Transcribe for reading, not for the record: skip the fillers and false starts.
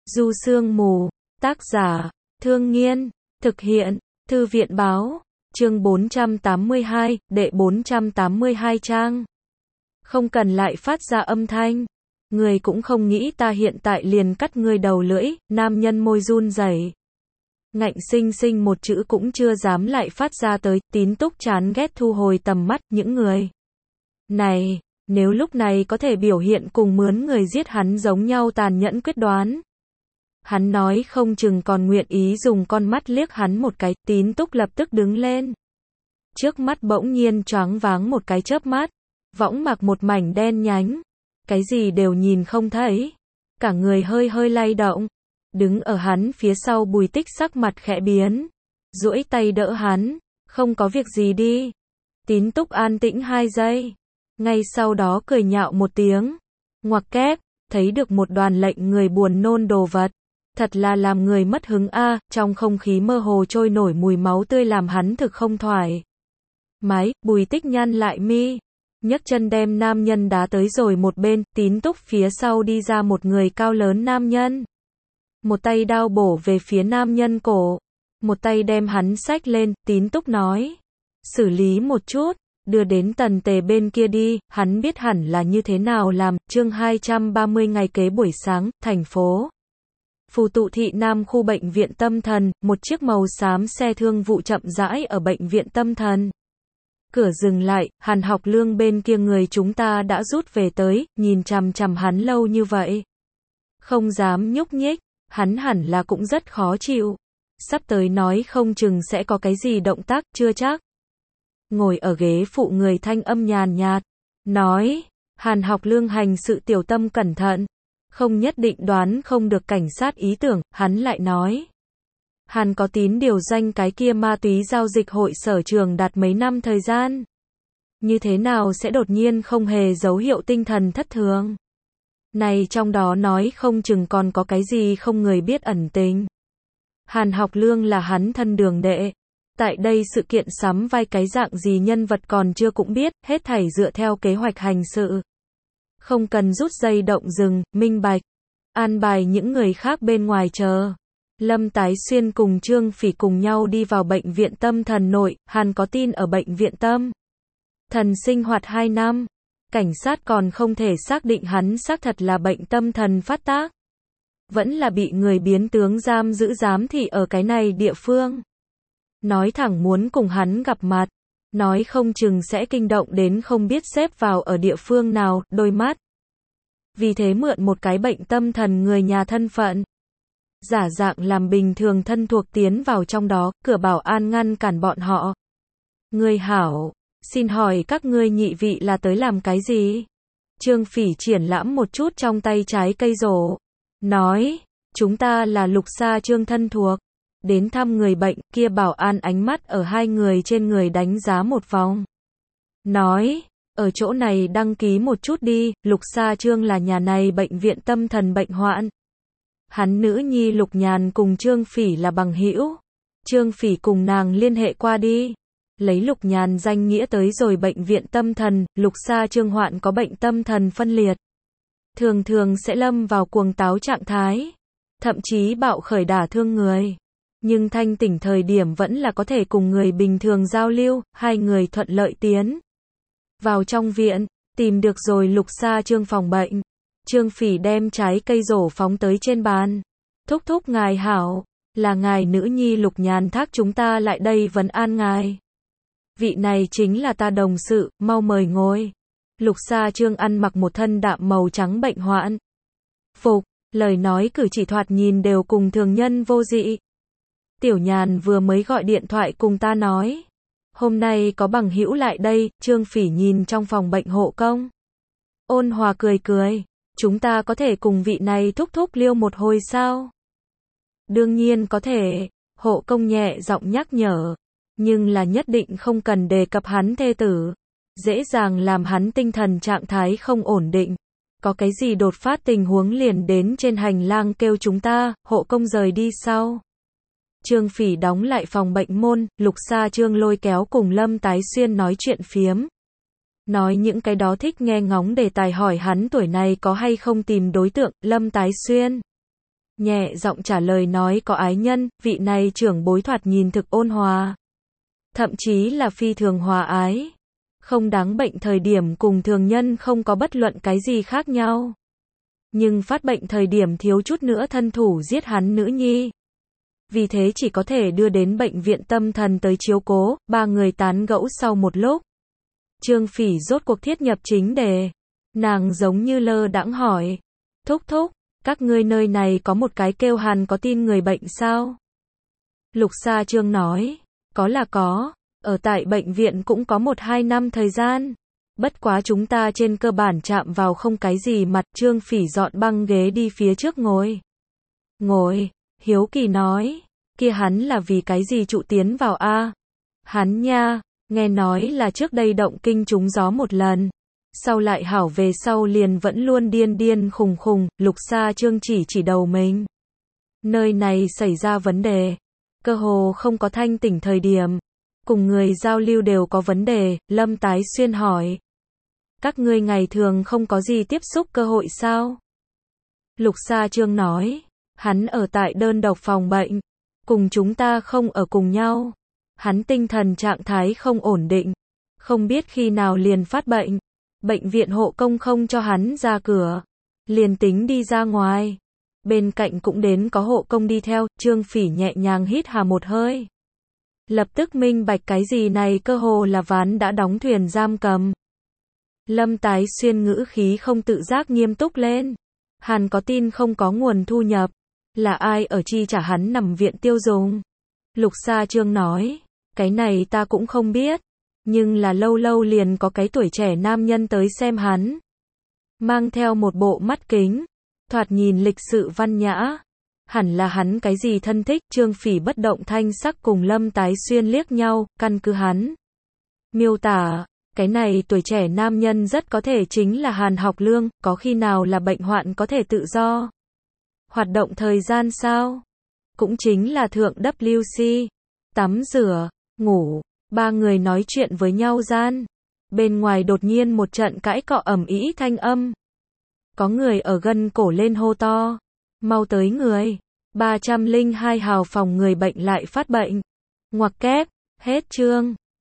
Du Sương Mù, tác giả, Thương Nghiên, thực hiện, Thư viện Báo, chương 482, đệ 482 trang. Không cần lại phát ra âm thanh. Người cũng không nghĩ ta hiện tại liền cắt ngươi đầu lưỡi, nam nhân môi run rẩy. Ngạnh sinh sinh một chữ cũng chưa dám lại phát ra tới, Tín Túc chán ghét thu hồi tầm mắt, những người này, nếu lúc này có thể biểu hiện cùng mướn người giết hắn giống nhau tàn nhẫn quyết đoán. Hắn nói không chừng còn nguyện ý dùng con mắt liếc hắn một cái, Tín Túc lập tức đứng lên. Trước mắt bỗng nhiên choáng váng một cái chớp mắt, võng mạc một mảnh đen nhánh, cái gì đều nhìn không thấy, cả người hơi hơi lay động. Đứng ở hắn phía sau Bùi Tích sắc mặt khẽ biến, duỗi tay đỡ hắn, không có việc gì đi. Tín Túc an tĩnh 2 giây, ngay sau đó cười nhạo một tiếng, ngoặc kép, thấy được một đoàn lệnh người buồn nôn đồ vật, thật là làm người mất hứng a. Trong không khí mơ hồ trôi nổi mùi máu tươi làm hắn thực không thoải mái. Bùi Tích nhăn lại mi, nhấc chân đem nam nhân đá tới rồi một bên. Tín Túc phía sau đi ra một người cao lớn nam nhân, một tay đao bổ về phía nam nhân cổ, một tay đem hắn xách lên. Tín Túc nói, xử lý một chút, đưa đến Tần Tề bên kia đi, hắn biết hẳn là như thế nào làm. Chương 230 ngày kế buổi sáng, thành phố Phù Tụ thị Nam khu bệnh viện tâm thần, một chiếc màu xám xe thương vụ chậm rãi ở bệnh viện tâm thần. Cửa dừng lại, Hàn Học Lương bên kia người chúng ta đã rút về tới, nhìn chằm chằm hắn lâu như vậy, không dám nhúc nhích, hắn hẳn là cũng rất khó chịu. Sắp tới nói không chừng sẽ có cái gì động tác, chưa chắc. Ngồi ở ghế phụ người thanh âm nhàn nhạt, nói, Hàn Học Lương hành sự tiểu tâm cẩn thận, không nhất định đoán không được cảnh sát ý tưởng. Hắn lại nói, Hàn có Tín điều danh cái kia ma túy giao dịch hội sở trường đạt mấy năm thời gian, như thế nào sẽ đột nhiên không hề dấu hiệu tinh thần thất thường. Này trong đó nói không chừng còn có cái gì không người biết ẩn tình. Hàn Học Lương là hắn thân đường đệ, tại đây sự kiện sắm vai cái dạng gì nhân vật còn chưa cũng biết, hết thảy dựa theo kế hoạch hành sự. Không cần rút dây động rừng, minh bạch. An bài những người khác bên ngoài chờ. Lâm Tái Xuyên cùng Trương Phỉ cùng nhau đi vào bệnh viện tâm thần nội. Hàn có tin ở bệnh viện tâm thần sinh hoạt 2 năm. Cảnh sát còn không thể xác định hắn xác thật là bệnh tâm thần phát tác, vẫn là bị người biến tướng giam giữ giám thị ở cái này địa phương. Nói thẳng muốn cùng hắn gặp mặt, nói không chừng sẽ kinh động đến không biết xếp vào ở địa phương nào, đôi mắt. Vì thế mượn một cái bệnh tâm thần người nhà thân phận, giả dạng làm bình thường thân thuộc tiến vào trong đó. Cửa bảo an ngăn cản bọn họ. Người hảo, xin hỏi các ngươi nhị vị là tới làm cái gì? Trương Phỉ triển lãm một chút trong tay trái cây rổ, nói, chúng ta là Lục Sa Trương thân thuộc, đến thăm người bệnh. Kia bảo an ánh mắt ở 2 người trên người đánh giá một vòng, nói, ở chỗ này đăng ký một chút đi. Lục Sa Trương là nhà này bệnh viện tâm thần bệnh hoạn, hắn nữ nhi Lục Nhàn cùng Trương Phỉ là bằng hữu, Trương Phỉ cùng nàng liên hệ qua đi, lấy Lục Nhàn danh nghĩa tới rồi bệnh viện tâm thần. Lục Sa Trương hoạn có bệnh tâm thần phân liệt, thường thường sẽ lâm vào cuồng táo trạng thái, thậm chí bạo khởi đả thương người, nhưng thanh tỉnh thời điểm vẫn là có thể cùng người bình thường giao lưu. 2 người thuận lợi tiến vào trong viện, tìm được rồi Lục Sa Trương phòng bệnh. Trương Phỉ đem trái cây rổ phóng tới trên bàn, thúc thúc ngài hảo, là ngài nữ nhi Lục Nhàn thác chúng ta lại đây vấn an ngài. Vị này chính là ta đồng sự, mau mời ngồi. Lục Sa Trương ăn mặc một thân đạm màu trắng bệnh hoạn phục, lời nói cử chỉ thoạt nhìn đều cùng thường nhân vô dị. Tiểu Nhàn vừa mới gọi điện thoại cùng ta nói, hôm nay có bằng hữu lại đây. Trương Phỉ nhìn trong phòng bệnh hộ công, ôn hòa cười cười, chúng ta có thể cùng vị này thúc thúc liêu một hồi sao? Đương nhiên có thể, hộ công nhẹ giọng nhắc nhở, nhưng là nhất định không cần đề cập hắn thê tử, dễ dàng làm hắn tinh thần trạng thái không ổn định, có cái gì đột phát tình huống liền đến trên hành lang kêu chúng ta. Hộ công rời đi sau, Trương Phỉ đóng lại phòng bệnh môn. Lục Sa Trương lôi kéo cùng Lâm Tái Xuyên nói chuyện phiếm, nói những cái đó thích nghe ngóng đề tài, hỏi hắn tuổi này có hay không tìm đối tượng. Lâm Tái Xuyên nhẹ giọng trả lời nói có ái nhân, vị này trưởng bối thoạt nhìn thực ôn hòa. Thậm chí là phi thường hòa ái. Không đáng bệnh thời điểm cùng thường nhân không có bất luận cái gì khác nhau. Nhưng phát bệnh thời điểm thiếu chút nữa thân thủ giết hắn nữ nhi. Vì thế chỉ có thể đưa đến bệnh viện tâm thần tới chiếu cố, ba người tán gẫu sau một lúc. Trương Phỉ rốt cuộc thiết nhập chính đề. Nàng giống như lơ đãng hỏi. Thúc thúc, các ngươi nơi này có một cái kêu Hàn có tin người bệnh sao? Lục Sa Trương nói. Có là có. Ở tại bệnh viện cũng có 1-2 năm thời gian. Bất quá chúng ta trên cơ bản chạm vào không cái gì mặt. Trương Phỉ dọn băng ghế đi phía trước ngồi. Ngồi, hiếu kỳ nói. Kia hắn là vì cái gì trụ tiến vào a? Hắn nha, nghe nói là trước đây động kinh trúng gió một lần. Sau lại hảo về sau liền vẫn luôn điên điên khùng khùng. Lục Sa Trương chỉ đầu mình. Nơi này xảy ra vấn đề. Cơ hồ không có thanh tỉnh thời điểm. Cùng người giao lưu đều có vấn đề. Lâm Tái Xuyên hỏi. Các ngươi ngày thường không có gì tiếp xúc cơ hội sao? Lục Sa Trương nói. Hắn ở tại đơn độc phòng bệnh. Cùng chúng ta không ở cùng nhau. Hắn tinh thần trạng thái không ổn định. Không biết khi nào liền phát bệnh. Bệnh viện hộ công không cho hắn ra cửa. Liền tính đi ra ngoài. Bên cạnh cũng đến có hộ công đi theo. Trương Phỉ nhẹ nhàng hít hà một hơi. Lập tức minh bạch cái gì này cơ hồ là ván đã đóng thuyền giam cầm. Lâm Tái Xuyên ngữ khí không tự giác nghiêm túc lên. Hàn có tin không có nguồn thu nhập. Là ai ở chi trả hắn nằm viện tiêu dùng? Lục Sa Trương nói. Cái này ta cũng không biết. Nhưng là lâu lâu liền có cái tuổi trẻ nam nhân tới xem hắn. Mang theo một bộ mắt kính. Thoạt nhìn lịch sự văn nhã. Hẳn là hắn cái gì thân thích. Trương Phỉ bất động thanh sắc cùng Lâm Tái Xuyên liếc nhau. Căn cứ hắn miêu tả. Cái này tuổi trẻ nam nhân rất có thể chính là Hàn Học Lương. Có khi nào là bệnh hoạn có thể tự do hoạt động thời gian sao? Cũng chính là thượng WC. Tắm rửa, ngủ. Ba người nói chuyện với nhau gian. Bên ngoài đột nhiên một trận cãi cọ ầm ĩ thanh âm. Có người ở gần cổ lên hô to. Mau tới người. 302 hào phòng người bệnh lại phát bệnh. Ngoặc kép. Hết chương.